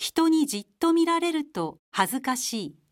人にじっと見られると恥ずかしい。